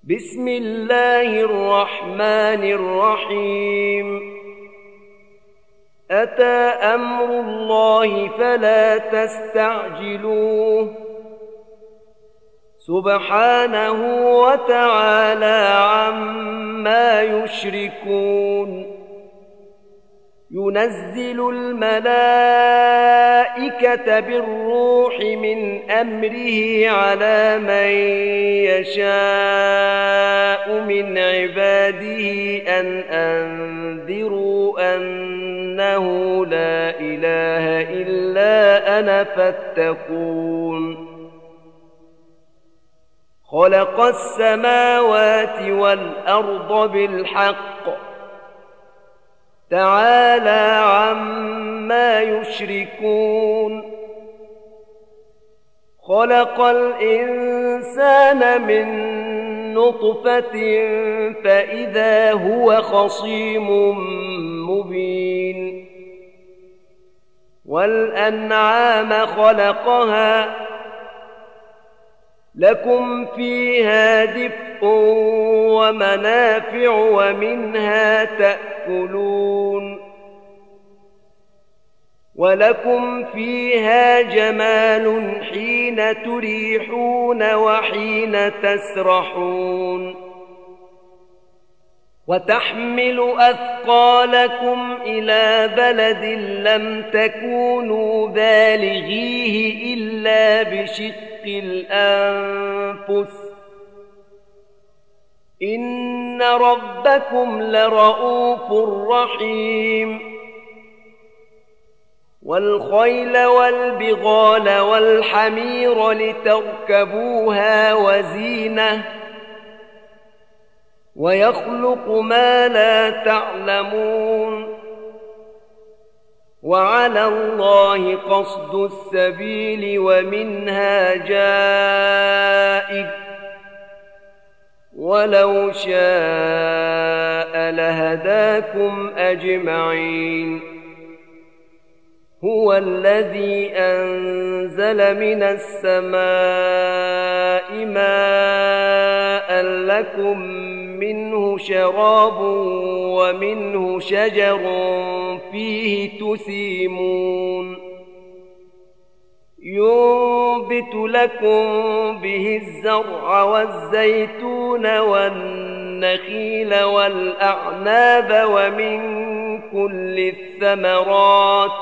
بسم الله الرحمن الرحيم أتى أمر الله فلا تستعجلوه سبحانه وتعالى عما يشركون ينزل الملائكة بالروح من أمره على من يشاء من عباده أن أنذروا أنه لا إله إلا أنا فاتقون خلق السماوات والأرض بالحق تعالى عما يشركون خلق الإنسان من نطفة فإذا هو خصيم مبين والأنعام خلقها لكم فيها دفء ومنافع ومنها تأكلون ولكم فيها جمال حين تريحون وحين تسرحون وتحمل أثقالكم إلى بلد لم تكونوا بالغيه إلا بشق الأنفس إن ربكم لرؤوف رحيم والخيل والبغال والحمير لتركبوها وزينة ويخلق ما لا تعلمون وعلى الله قصد السبيل ومنها جائر ولو شاء لهداكم أجمعين هو الذي أنزل من السماء ماء لكم منه شراب ومنه شجر فيه تسيمون ينبت لكم به الزرع والزيتون والنخيل والأعناب ومن كل الثمرات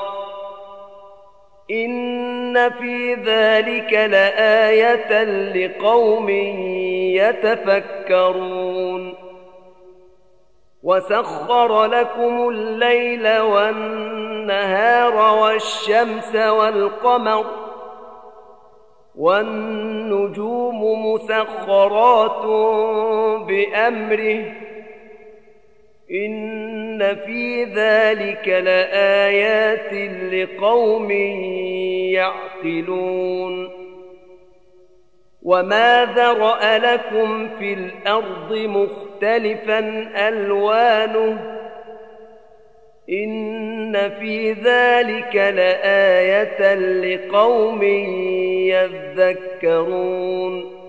إن في ذلك لآية لقوم يتفكرون وسخر لكم الليل والنهار والشمس والقمر والنجوم مسخرات بأمره إن في ذلك لآيات لقوم يعقلون وما ذرأ لكم في الأرض مختلفا ألوانه إن في ذلك لآية لقوم يذكرون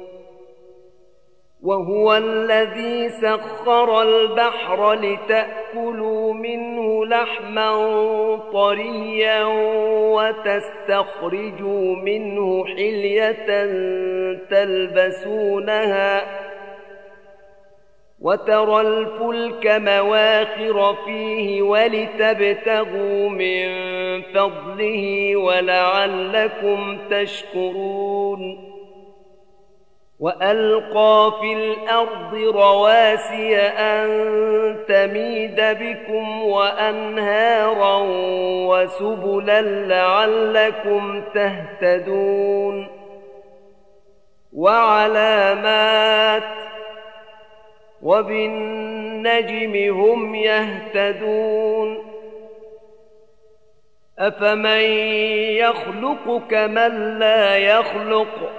وهو الذي سخر البحر لتأكلوا منه لحما طريا وتستخرجوا منه حلية تلبسونها وترى الفلك مواخر فيه ولتبتغوا من فضله ولعلكم تشكرون وألقى في الأرض رواسي أن تميد بكم وأنهارا وسبلا لعلكم تهتدون وعلامات وبالنجم هم يهتدون أفمن يخلق كمن لا يخلق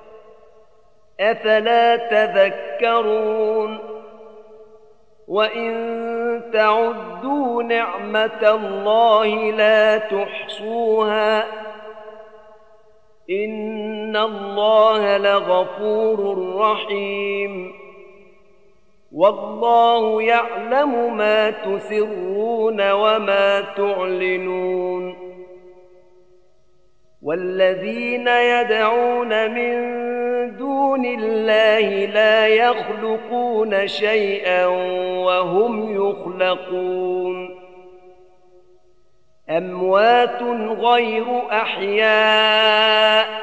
أفلا تذكرون وإن تعدوا نعمة الله لا تحصوها إن الله لغفور رحيم والله يعلم ما تسرون وما تعلنون والذين يدعون من دون الله لا يخلقون شيئا وهم يخلقون أموات غير أحياء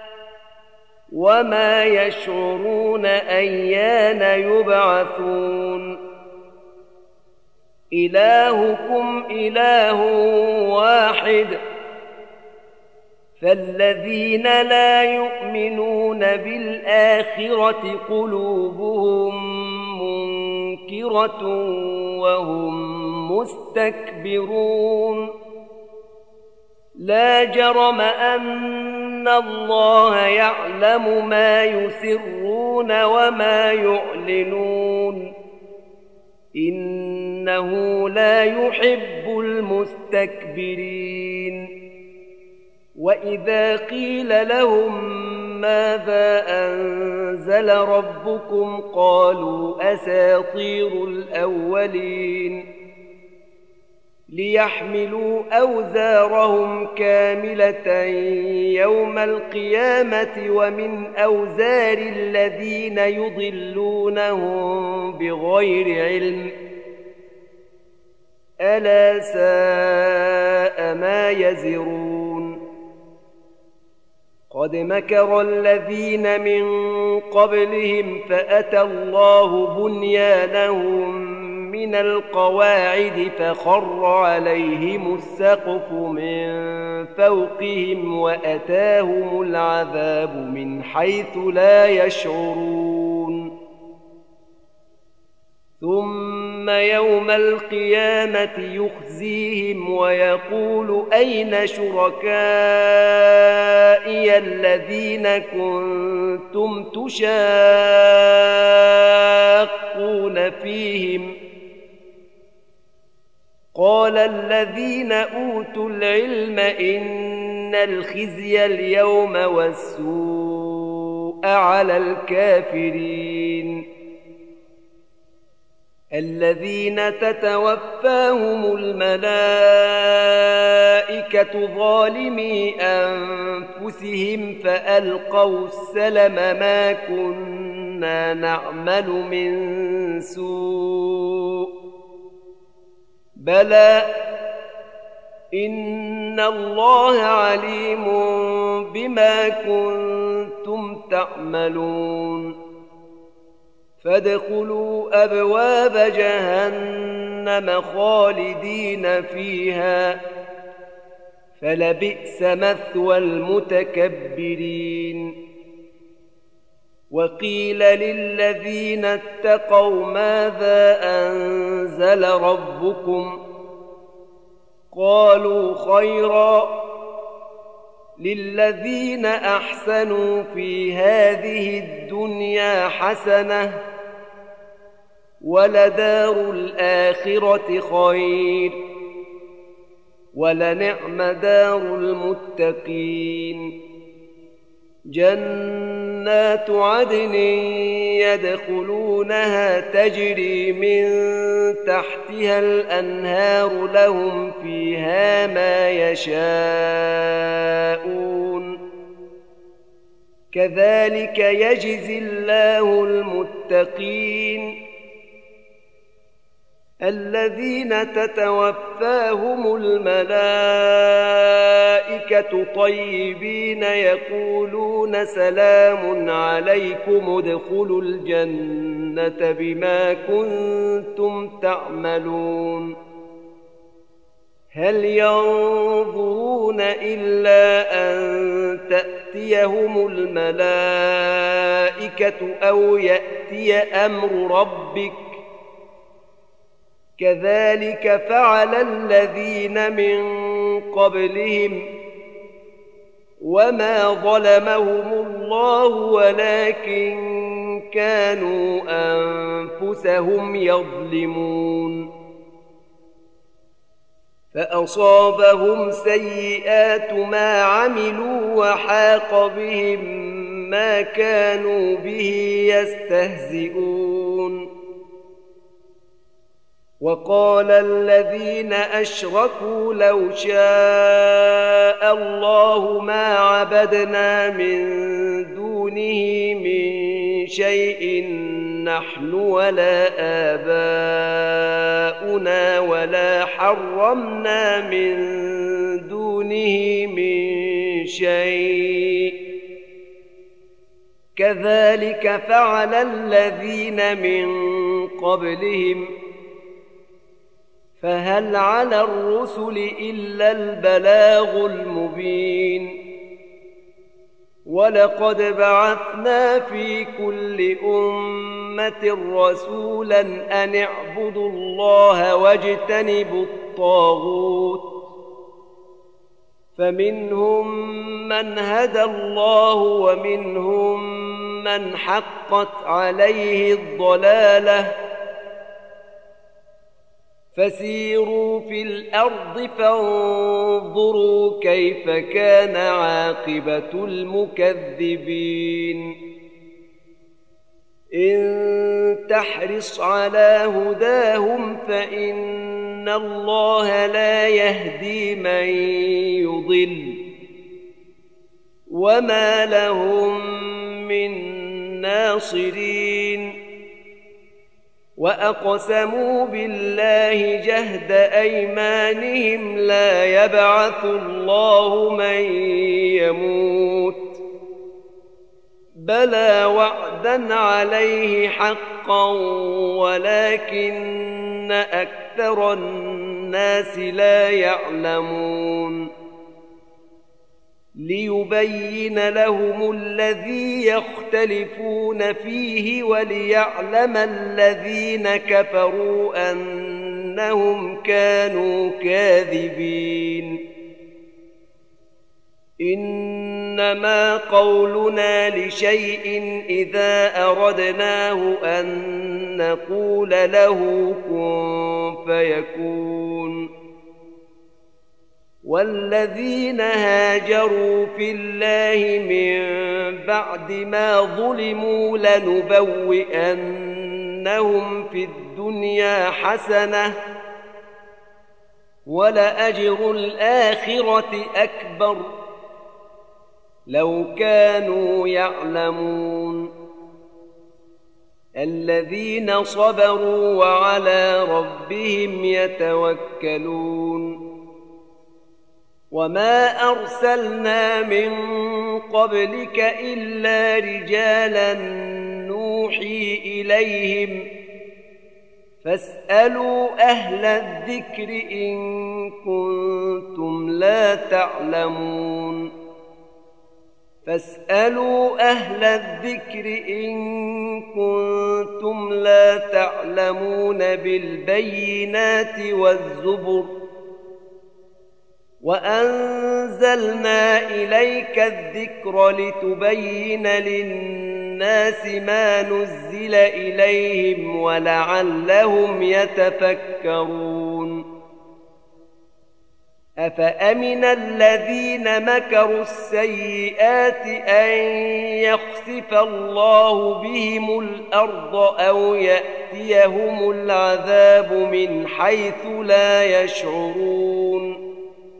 وما يشعرون أيان يبعثون إلهكم إله واحد فالذين لا يؤمنون بالآخرة قلوبهم منكرة وهم مستكبرون لا جرم أن الله يعلم ما يسرون وما يعلنون إنه لا يحب المستكبرين وإذا قيل لهم ماذا أنزل ربكم قالوا أساطير الأولين ليحملوا أوزارهم كاملة يوم القيامة ومن أوزار الذين يضلونهم بغير علم ألا ساء ما يزرون قد مكر الذين من قبلهم فأتى الله بنيانهم من القواعد فخر عليهم السقف من فوقهم وأتاهم العذاب من حيث لا يشعرون ثم يوم القيامة يخزيهم ويقول أين شركائي الذين كنتم تشاقون فيهم قال الذين أوتوا العلم إن الخزي اليوم والسوء على الكافرين الذين تتوفاهم الملائكة ظالمي أنفسهم فألقوا السلم ما كنا نعمل من سوء بلى إن الله عليم بما كنتم تعملون فادخلوا أبواب جهنم خالدين فيها فلبئس مثوى المتكبرين وقيل للذين اتقوا ماذا أنزل ربكم قالوا خيرا للذين أحسنوا في هذه الدنيا حسنة ولدار الآخرة خير ولنعم دار المتقين جنات عدن يدخلونها تجري من تحتها الأنهار لهم فيها ما يشاءون كذلك يجزي الله المتقين الذين تتوفاهم الملائكة طيبين يقولون سلام عليكم ادخلوا الجنة بما كنتم تعملون هل ينظرون إلا أن تأتيهم الملائكة أو يأتي أمر ربك كذلك فعل الذين من قبلهم وما ظلمهم الله ولكن كانوا أنفسهم يظلمون فأصابهم سيئات ما عملوا وحاق بهم ما كانوا به يستهزئون وقال الذين أشركوا لو شاء الله ما عبدنا من دونه من شيء نحن ولا آباؤنا ولا حرمنا من دونه من شيء كذلك فعل الذين من قبلهم فهل على الرسل إلا البلاغ المبين ولقد بعثنا في كل أمة رسولا أن اعبدوا الله واجتنبوا الطاغوت فمنهم من هدى الله ومنهم من حقت عليه الضلالة فسيروا في الأرض فانظروا كيف كان عاقبة المكذبين إن تحرص على هداهم فإن الله لا يهدي من يضل وما لهم من ناصرين وأقسموا بالله جهد أيمانهم لا يبعث الله من يموت بلى وعدا عليه حقا ولكن أكثر الناس لا يعلمون ليبين لهم الذي يختلفون فيه وليعلم الذين كفروا أنهم كانوا كاذبين إنما قولنا لشيء إذا أردناه أن نقول له كن فيكون والذين هاجروا في الله من بعد ما ظلموا لنبوئنهم في الدنيا حسنة ولأجر الآخرة أكبر لو كانوا يعلمون الذين صبروا وعلى ربهم يتوكلون وما أرسلنا من قبلك إلا رجالا نوحي إليهم فاسألوا أهل الذكر إن كنتم لا تعلمون فاسألوا أهل الذكر إن كنتم لا تعلمون بالبينات والزبر وأنزلنا إليك الذكر لتبين للناس ما نزل إليهم ولعلهم يتفكرون أفأمن الذين مكروا السيئات أن يخسف الله بهم الأرض أو يأتيهم العذاب من حيث لا يشعرون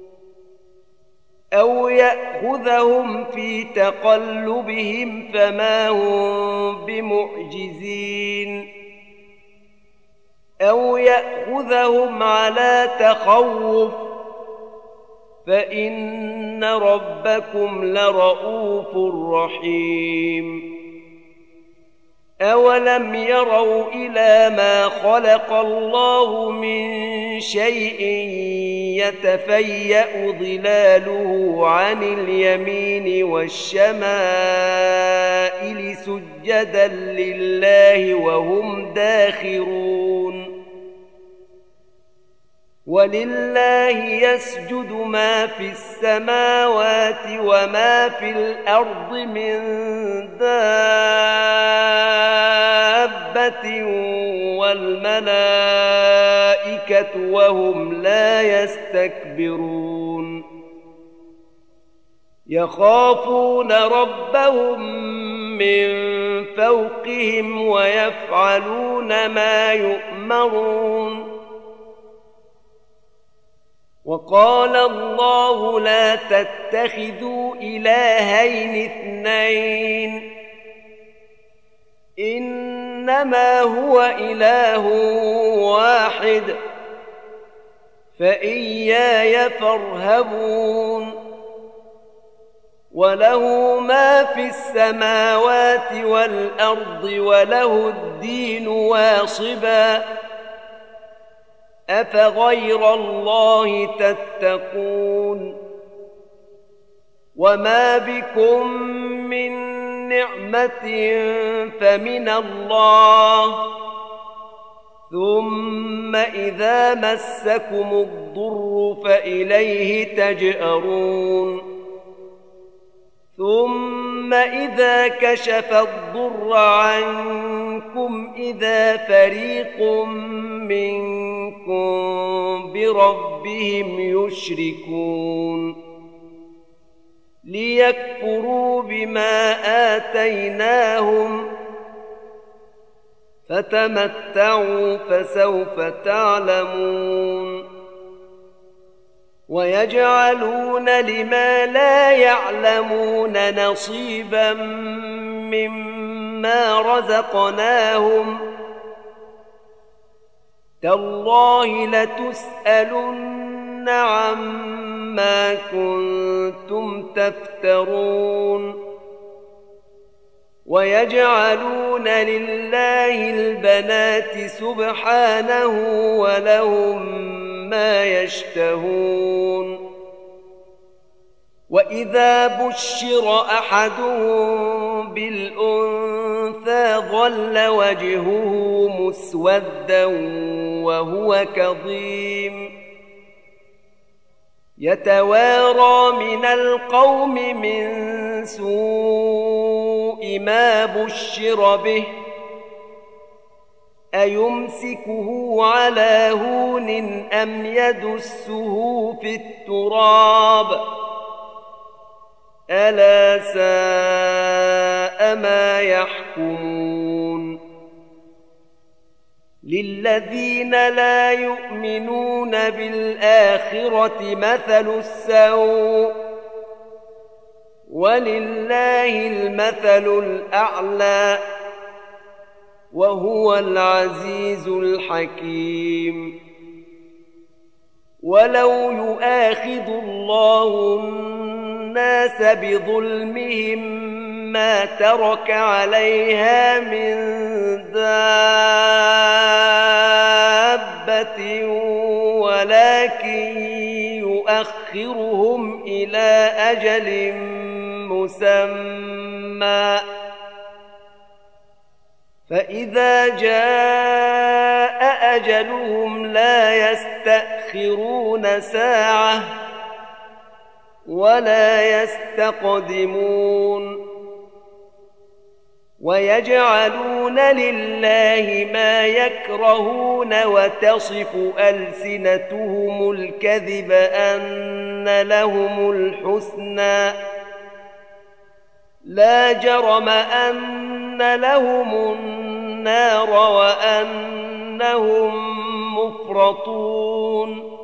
أو يأخذهم في تقلبهم فما هم بمعجزين أو يأخذهم على تخوف فإن ربكم لرؤوف رحيم أولم يروا إلى ما خلق الله من شيء يتفيأ ظلاله عن اليمين والشمائل سجدا لله وهم داخرون ولله يسجد ما في السماوات وما في الأرض من دابة والملائكة وهم لا يستكبرون يخافون ربهم من فوقهم ويفعلون ما يؤمرون وقال الله لا تتخذوا إلهين اثنين إنما هو إله واحد فإياي فارهبون وله ما في السماوات والأرض وله الدين واصبا أفغير الله تتقون وما بكم من نعمة فمن الله ثم إذا مسكم الضر فإليه تجأرون ثم إذا كشف الضر عنكم إذا فريق منكم بربهم يشركون ليكفروا بما آتيناهم فتمتعوا فسوف تعلمون ويجعلون لما لا يعلمون نصيبا مما رزقناهم تالله لتسألن عما كنتم تفترون ويجعلون لله البنات سبحانه ولهم ما يشتهون وإذا بشر أحدهم بالأنثى ظل وجهه مسودا وهو كظيم يتوارى من القوم من سوء ما بشر به أيمسكه على هون أم يدسه في التراب ألا ساء ما يحكمون للذين لا يؤمنون بالآخرة مثل السوء ولله المثل الأعلى وهو العزيز الحكيم ولو يؤاخذ الله الناس بظلمهم ما ترك عليها من دابة ولكن يؤخرهم إلى أجل مسمى فإذا جاء أجلهم لا يستأخرون ساعة ولا يستقدمون ويجعلون لله ما يكرهون وتصف ألسنتهم الكذب أن لهم الحسنى لا جرم أن لهم النار وأنهم مفرطون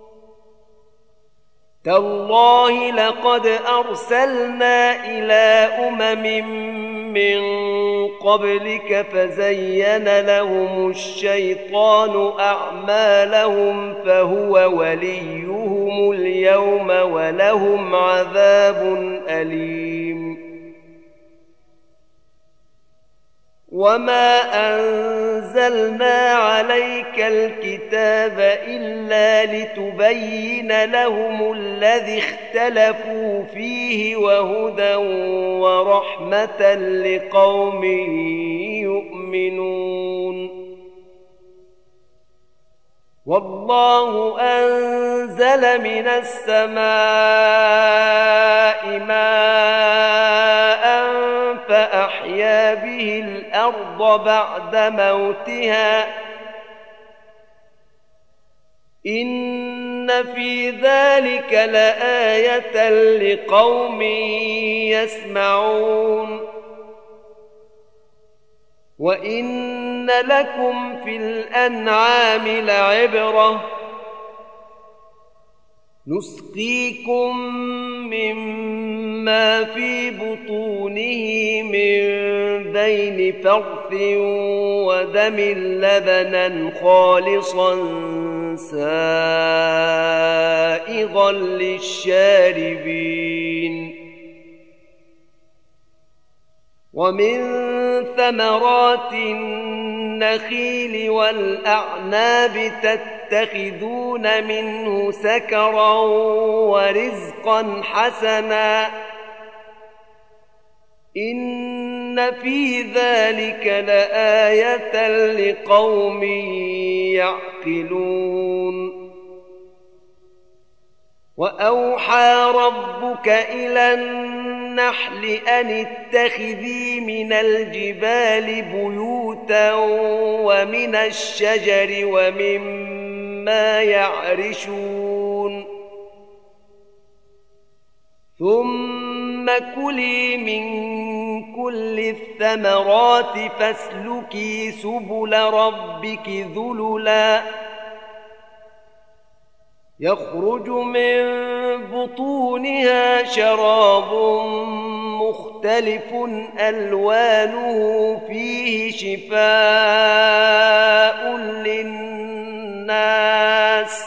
تالله لقد أرسلنا إلى من قبلك فزين لهم الشيطان أعمالهم فهو وليهم اليوم ولهم عذاب أليم وما أنزلنا عليك الكتاب إلا لتبين لهم الذي اختلفوا فيه وهدى ورحمة لقوم يؤمنون والله أنزل من السماء ماء فأحيا به الأرض بعد موتها إن في ذلك لآية لقوم يسمعون وإن لكم في الأنعام لعبرة نسقيكم مما في بطونه من بين فرث ودم لبنا خالصا سائغا للشاربين ومن ثمرات النخيل والأعناب تتخذون منه سكرا ورزقا حسنا إن في ذلك لآية لقوم يعقلون وأوحى ربك إلى النحل أن اتخذي من الجبال بيوتا ومن الشجر ومما يعرشون ثم كلي من كل الثمرات فاسلكي سبل ربك ذللا يخرج من بطونها شراب مختلف ألوانه فيه شفاء للناس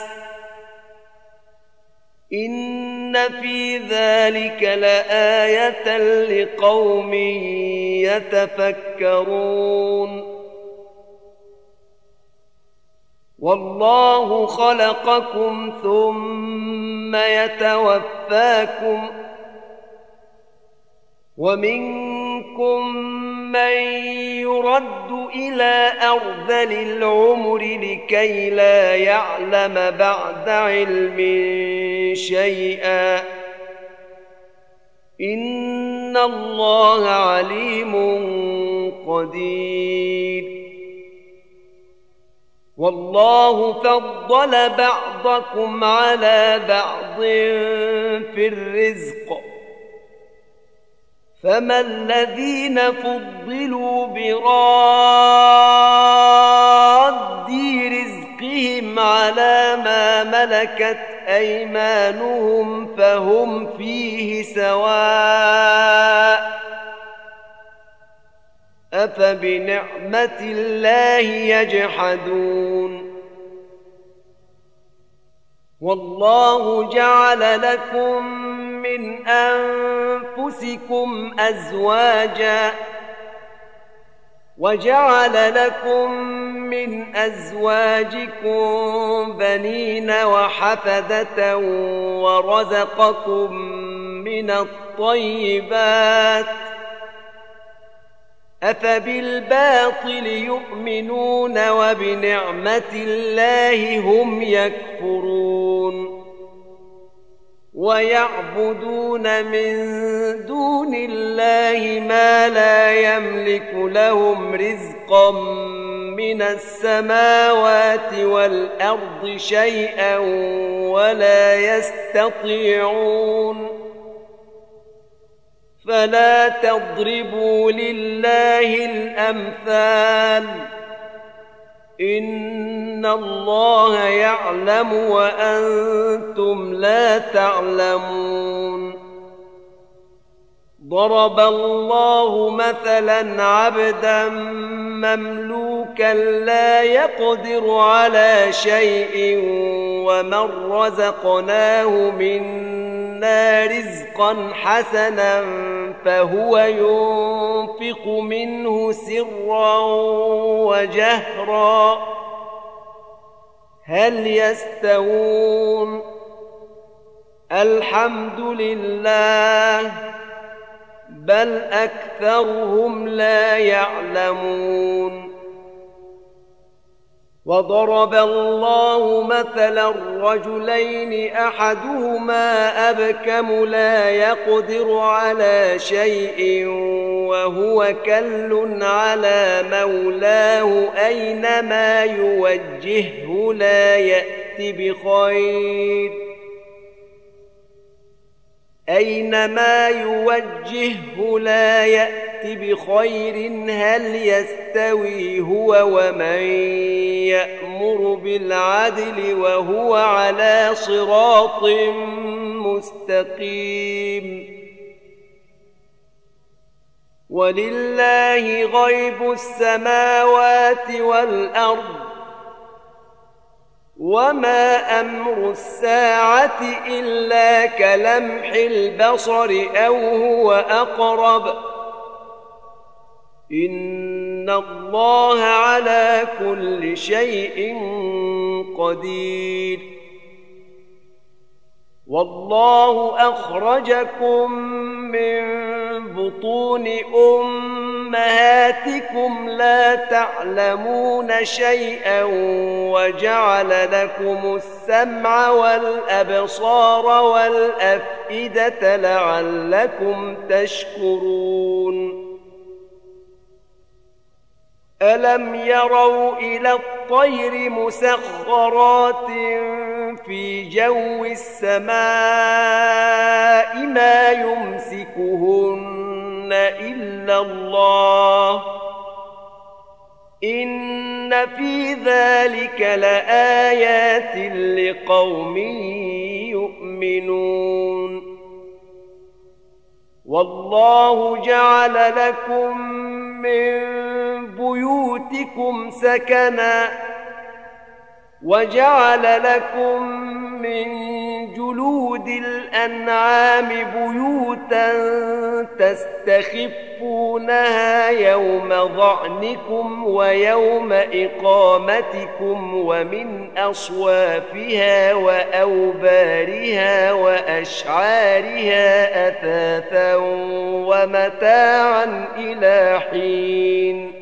إن في ذلك لآية لقوم يتفكرون والله خلقكم ثم يتوفاكم ومنكم من يرد إلى أرذل العمر لكي لا يعلم بعد علم شيئا إن الله عليم قدير والله فضل بعضكم على بعض في الرزق فما الذين فضلوا براد رزقهم على ما ملكت أيمانهم فهم فيه سواء أفبنعمة الله يجحدون والله جعل لكم من أنفسكم أزواجا وجعل لكم من أزواجكم بنين وحفدة ورزقكم من الطيبات أفبالباطل يؤمنون وبنعمة الله هم يكفرون ويعبدون من دون الله ما لا يملك لهم رزقا من السماوات والأرض شيئا ولا يستطيعون فلا تضربوا لله الأمثال إن الله يعلم وأنتم لا تعلمون ضرب الله مثلا عبدا مملوكا لا يقدر على شيء ومن رزقناه منا رزقا حسنا فهو ينفق منه سرا وجهرا هل يستوون الحمد لله بل أكثرهم لا يعلمون وضرب الله مثلا رجلين أحدهما أبكم لا يقدر على شيء وهو كل على مولاه أينما يوجهه لا يأت بخير أينما يوجهه لا يأت بخير هل يستوي هو ومن يأمر بالعدل وهو على صراط مستقيم ولله غيب السماوات والأرض وما أمر الساعة إلا كلمح البصر أو هو أقرب إن الله على كل شيء قدير والله أخرجكم من بطون أمهاتكم لا تعلمون شيئا وجعل لكم السمع والأبصار والأفئدة لعلكم تشكرون ألم يروا إلى الطير مسخرات في جو السماء ما يمسكهن إلا الله إن في ذلك لآيات لقوم يؤمنون والله جعل لكم من بيوتكم سكنا وجعل لكم من جلود الأنعام بيوتا تستخفونها يوم ظعنكم ويوم إقامتكم ومن أصوافها وأوبارها وأشعارها أثاثا ومتاعا إلى حين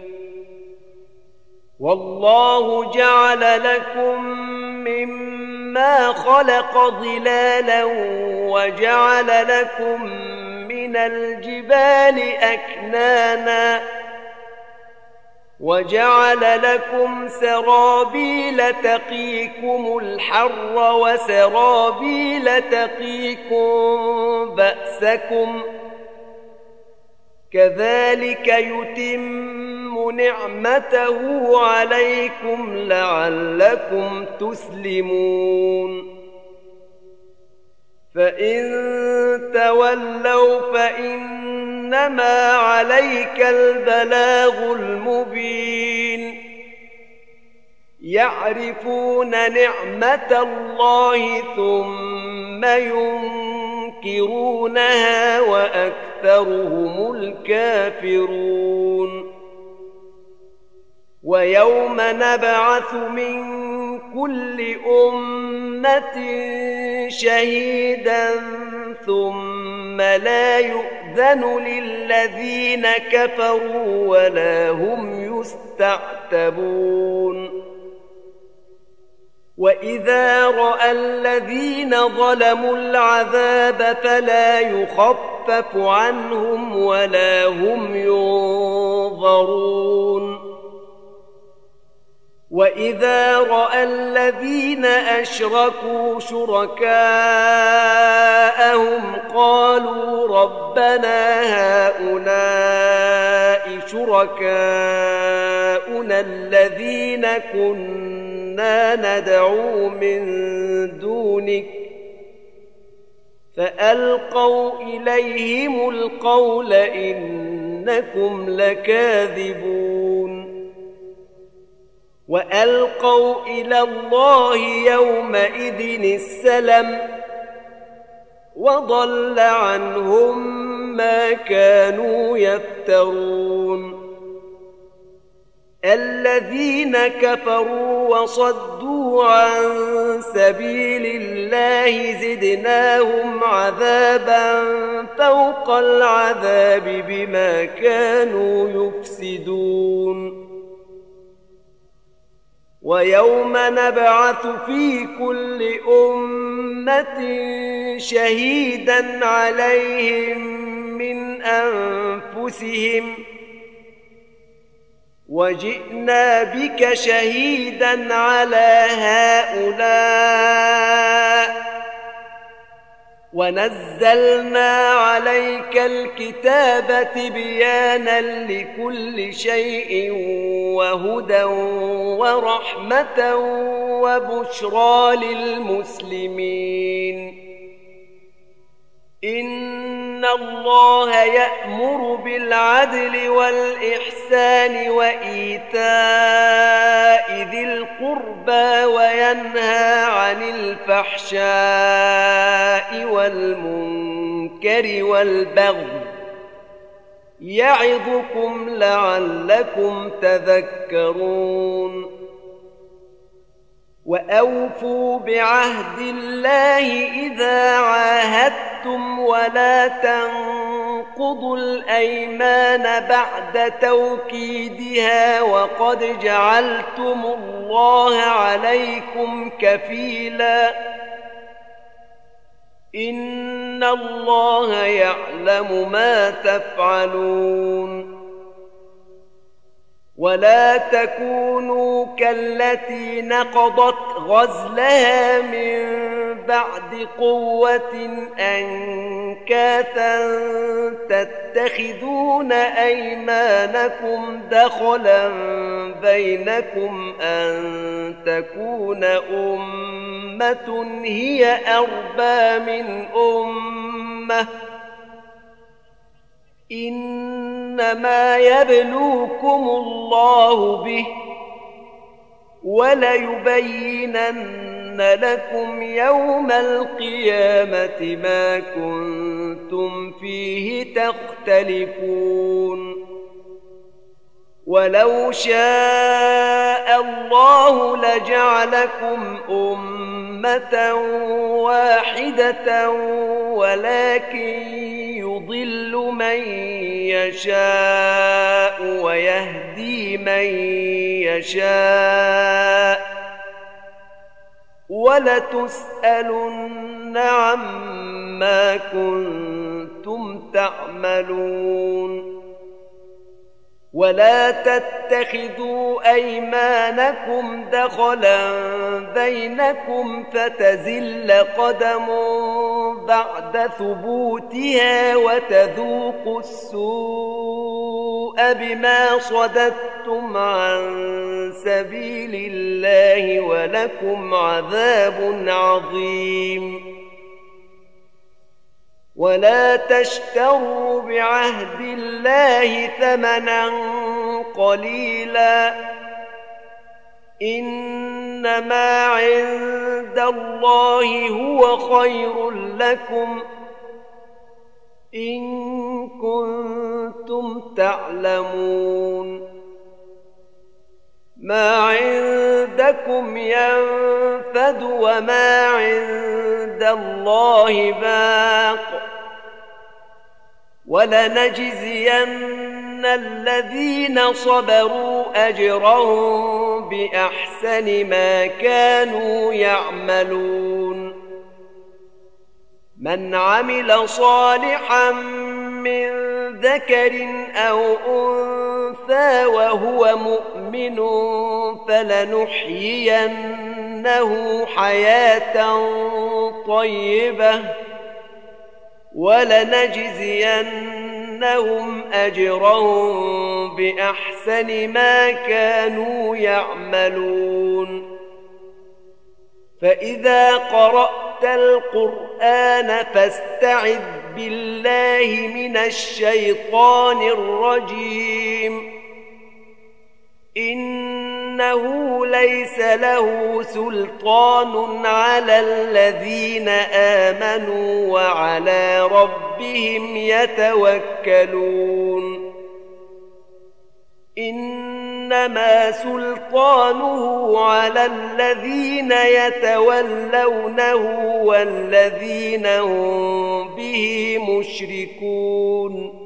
والله جعل لكم مما خلق ظلالا وجعل لكم من الجبال أكنانا وجعل لكم سرابيل تقيكم الحر وسرابيل تقيكم بأسكم كذلك يتم نعمته عليكم لعلكم تسلمون فإن تولوا فإنما عليك البلاغ المبين يعرفون نعمة الله ثم ينكرونها وأكثرهم الكافرون ويوم نبعث من كل أمة شهيدا ثم لا يؤذن للذين كفروا ولا هم يستعتبون وإذا رأى الذين ظلموا العذاب فلا يخفف عنهم ولا هم ينظرون وإذا رأى الذين أشركوا شركاءهم قالوا ربنا هؤلاء شركاؤنا الذين كنا ندعو من دونك فألقوا إليهم القول إنكم لكاذبون وألقوا إلى الله يومئذ السلم وضل عنهم ما كانوا يفترون الذين كفروا وصدوا عن سبيل الله زدناهم عذابا فوق العذاب بما كانوا يفسدون ويوم نبعث في كل أمة شهيدا عليهم من أنفسهم وجئنا بك شهيدا على هؤلاء ونزلنا عليك الكتاب تبيانا لكل شيء وهدى ورحمة وبشرى للمسلمين إن الله يأمر بالعدل والإحسان وإيتاء ذي القربى وينهى عن الفحشاء والمنكر والبغي يعظكم لعلكم تذكرون وأوفوا بعهد الله إذا عاهدتم ولا تنقضوا الأيمان بعد توكيدها وقد جعلتم الله عليكم كفيلا إن الله يعلم ما تفعلون ولا تكونوا كالتي نقضت غزلها من بعد قوة أنكاثا تتخذون أيمانكم دخلا بينكم أن تكون أمة هي أربى من أمة إنما يبلوكم الله به وليبينن لكم يوم القيامة ما كنتم فيه تختلفون ولو شاء الله لجعلكم أمة واحدة ولكن يضل من يشاء ويهدي من يشاء ولتسألن عما كنتم تعملون ولا تتخذوا أيمانكم دخلا بينكم فتزل قدم بعد ثبوتها وتذوقوا السوء بما صددتم عن سبيل الله ولكم عذاب عظيم ولا تشتروا بعهد الله ثمنا قليلا إنما عند الله هو خير لكم إن كنتم تعلمون ما عندكم ينفد وما عند الله باق ولنجزين الذين صبروا أجرهم بأحسن ما كانوا يعملون من عمل صالحا من ذكر أو أنثى وهو مؤمن فلنحيينه حياة طيبة ولنجزينهم أجرهم بأحسن ما كانوا يعملون فإذا قرأت القرآن فاستعذ بالله من الشيطان الرجيم إنه ليس له سلطان على الذين آمنوا وعلى ربهم يتوكلون إنما سلطانه على الذين يتولونه والذين هم به مشركون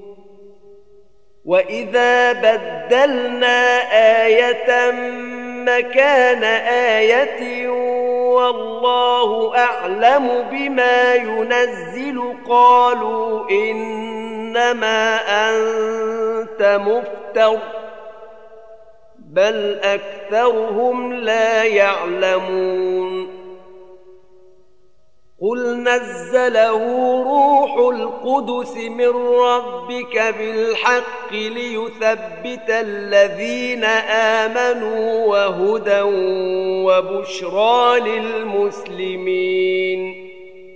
وإذا بدلنا آية مكان آية والله أعلم بما ينزل قالوا إنما أنت مفتر بل أكثرهم لا يعلمون قل نزله روح القدس من ربك بالحق ليثبت الذين آمنوا وهدى وبشرى للمسلمين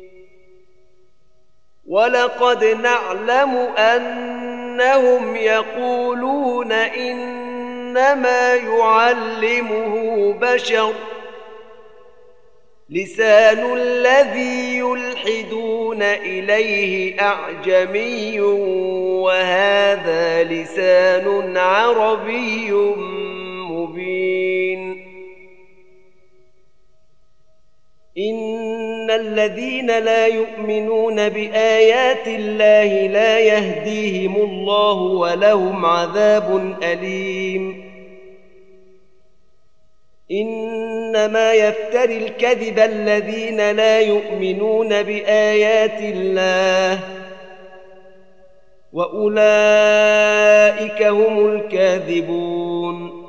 ولقد نعلم أنهم يقولون إنما يعلمه بشر لسان الذي يلحدون إليه أعجمي وهذا لسان عربي مبين إن الذين لا يؤمنون بآيات الله لا يهديهم الله ولهم عذاب أليم إنما يفتري الكذب الذين لا يؤمنون بآيات الله وأولئك هم الكاذبون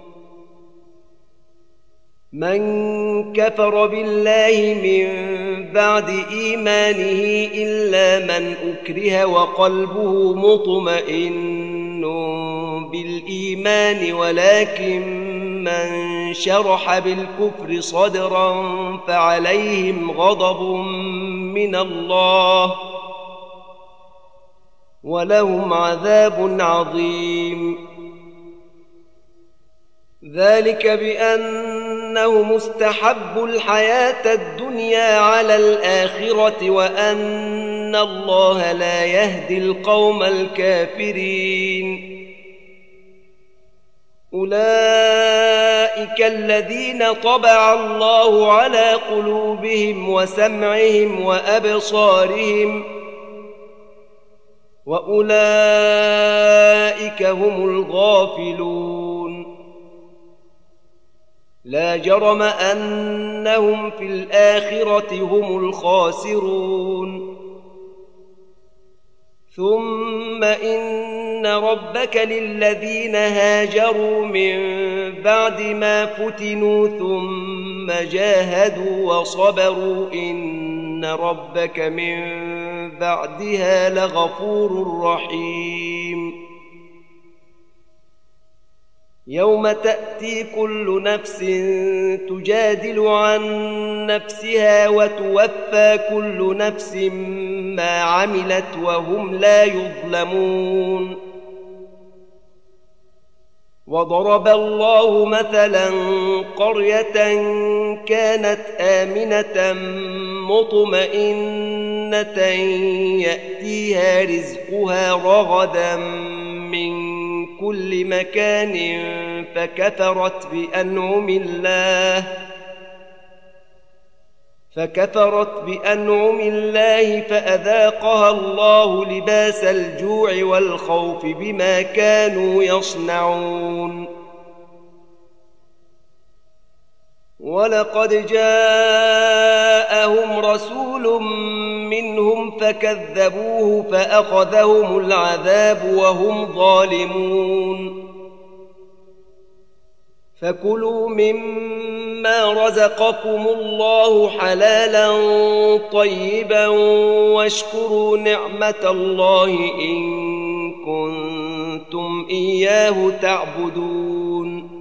من كفر بالله من بعد إيمانه إلا من أكره وقلبه مطمئن بالإيمان ولكن من شرح بالكفر صدرا فعليهم غضب من الله ولهم عذاب عظيم ذلك بأنه مستحب الحياة الدنيا على الآخرة وأن الله لا يهدي القوم الكافرين أولئك الذين طبع الله على قلوبهم وسمعهم وأبصارهم وأولئك هم الغافلون لا جرم أنهم في الآخرة هم الخاسرون ثم إن ربك للذين هاجروا من بعد ما فتنوا ثم جاهدوا وصبروا إن ربك من بعدها لغفور رحيم يوم تأتي كل نفس تجادل عن نفسها وتوفى كل نفس ما عملت وهم لا يظلمون وضرب الله مثلا قرية كانت آمنة مطمئنة يأتيها رزقها رغدا من كل مكان فكفرت بأنعم الله فأذاقها الله لباس الجوع والخوف بما كانوا يصنعون ولقد جاءهم رسول منهم فكذبوه فأخذهم العذاب وهم ظالمون فكلوا مما رزقكم الله حلالا طيبا واشكروا نعمة الله إن كنتم إياه تعبدون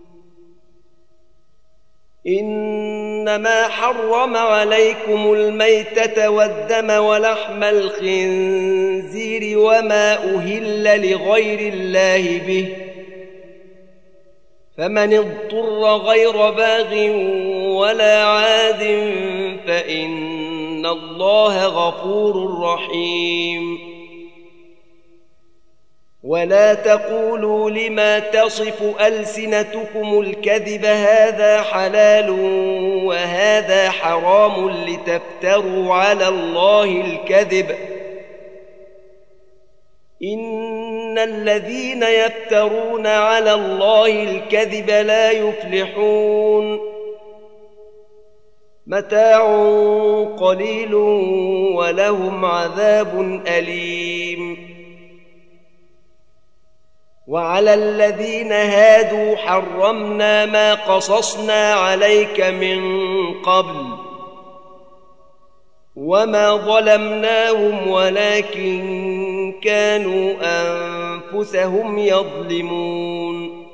إنما حرم عليكم الميتة والدم ولحم الخنزير وما أهل لغير الله به فمن اضطر غير باغ ولا عاد فإن الله غفور رحيم ولا تقولوا لما تصف ألسنتكم الكذب هذا حلال وهذا حرام لتفتروا على الله الكذب إن الذين يفترون على الله الكذب لا يفلحون متاع قليل ولهم عذاب أليم وعلى الذين هادوا حرمنا ما قصصنا عليك من قبل وما ظلمناهم ولكن كانوا أنفسهم يظلمون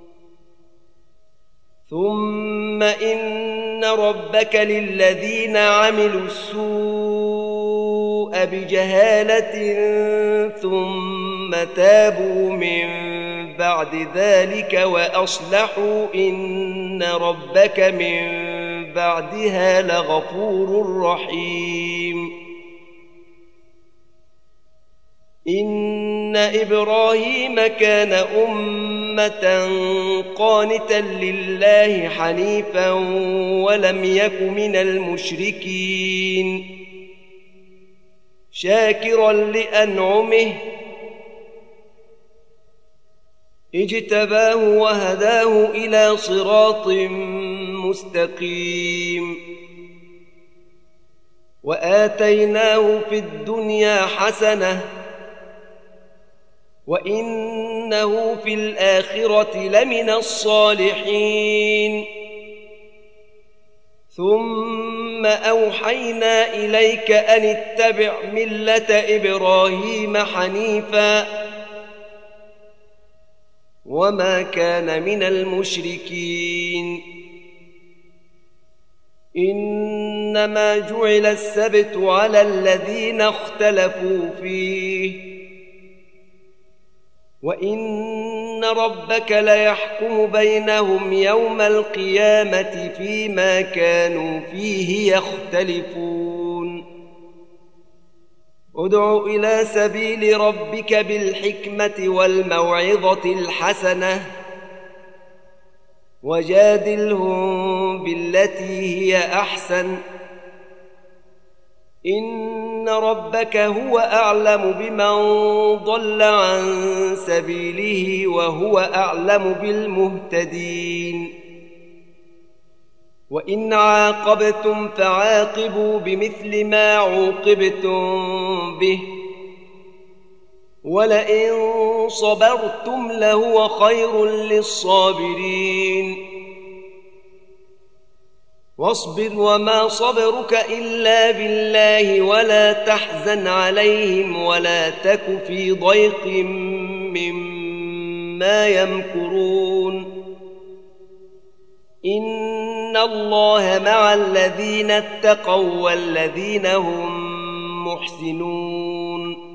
ثم إن ربك للذين عملوا السوء بجهالة ثم تابوا من بعد ذلك وأصلحوا إن ربك من بعدها لغفور رحيم إن إبراهيم كان أمة قانتا لله حنيفا ولم يك من المشركين شاكرا لأنعمه اجتباه وهداه إلى صراط مستقيم وآتيناه في الدنيا حسنة وإنه في الآخرة لمن الصالحين ثم أوحينا إليك أن اتبع ملة إبراهيم حنيفا وما كان من المشركين إنما جعل السبت على الذين اختلفوا فيه وإن ربك ليحكم بينهم يوم القيامة فيما كانوا فيه يختلفون ادع إلى سبيل ربك بالحكمة والموعظة الحسنة وجادلهم بالتي هي أحسن إن ربك هو أعلم بمن ضل عن سبيله وهو أعلم بالمهتدين وإن عاقبتم فعاقبوا بمثل ما عوقبتم به ولئن صبرتم لهو خير للصابرين واصبر وما صبرك إلا بالله ولا تحزن عليهم ولا تك في ضيق مما يمكرون إن الله مع الذين اتقوا والذين هم محسنون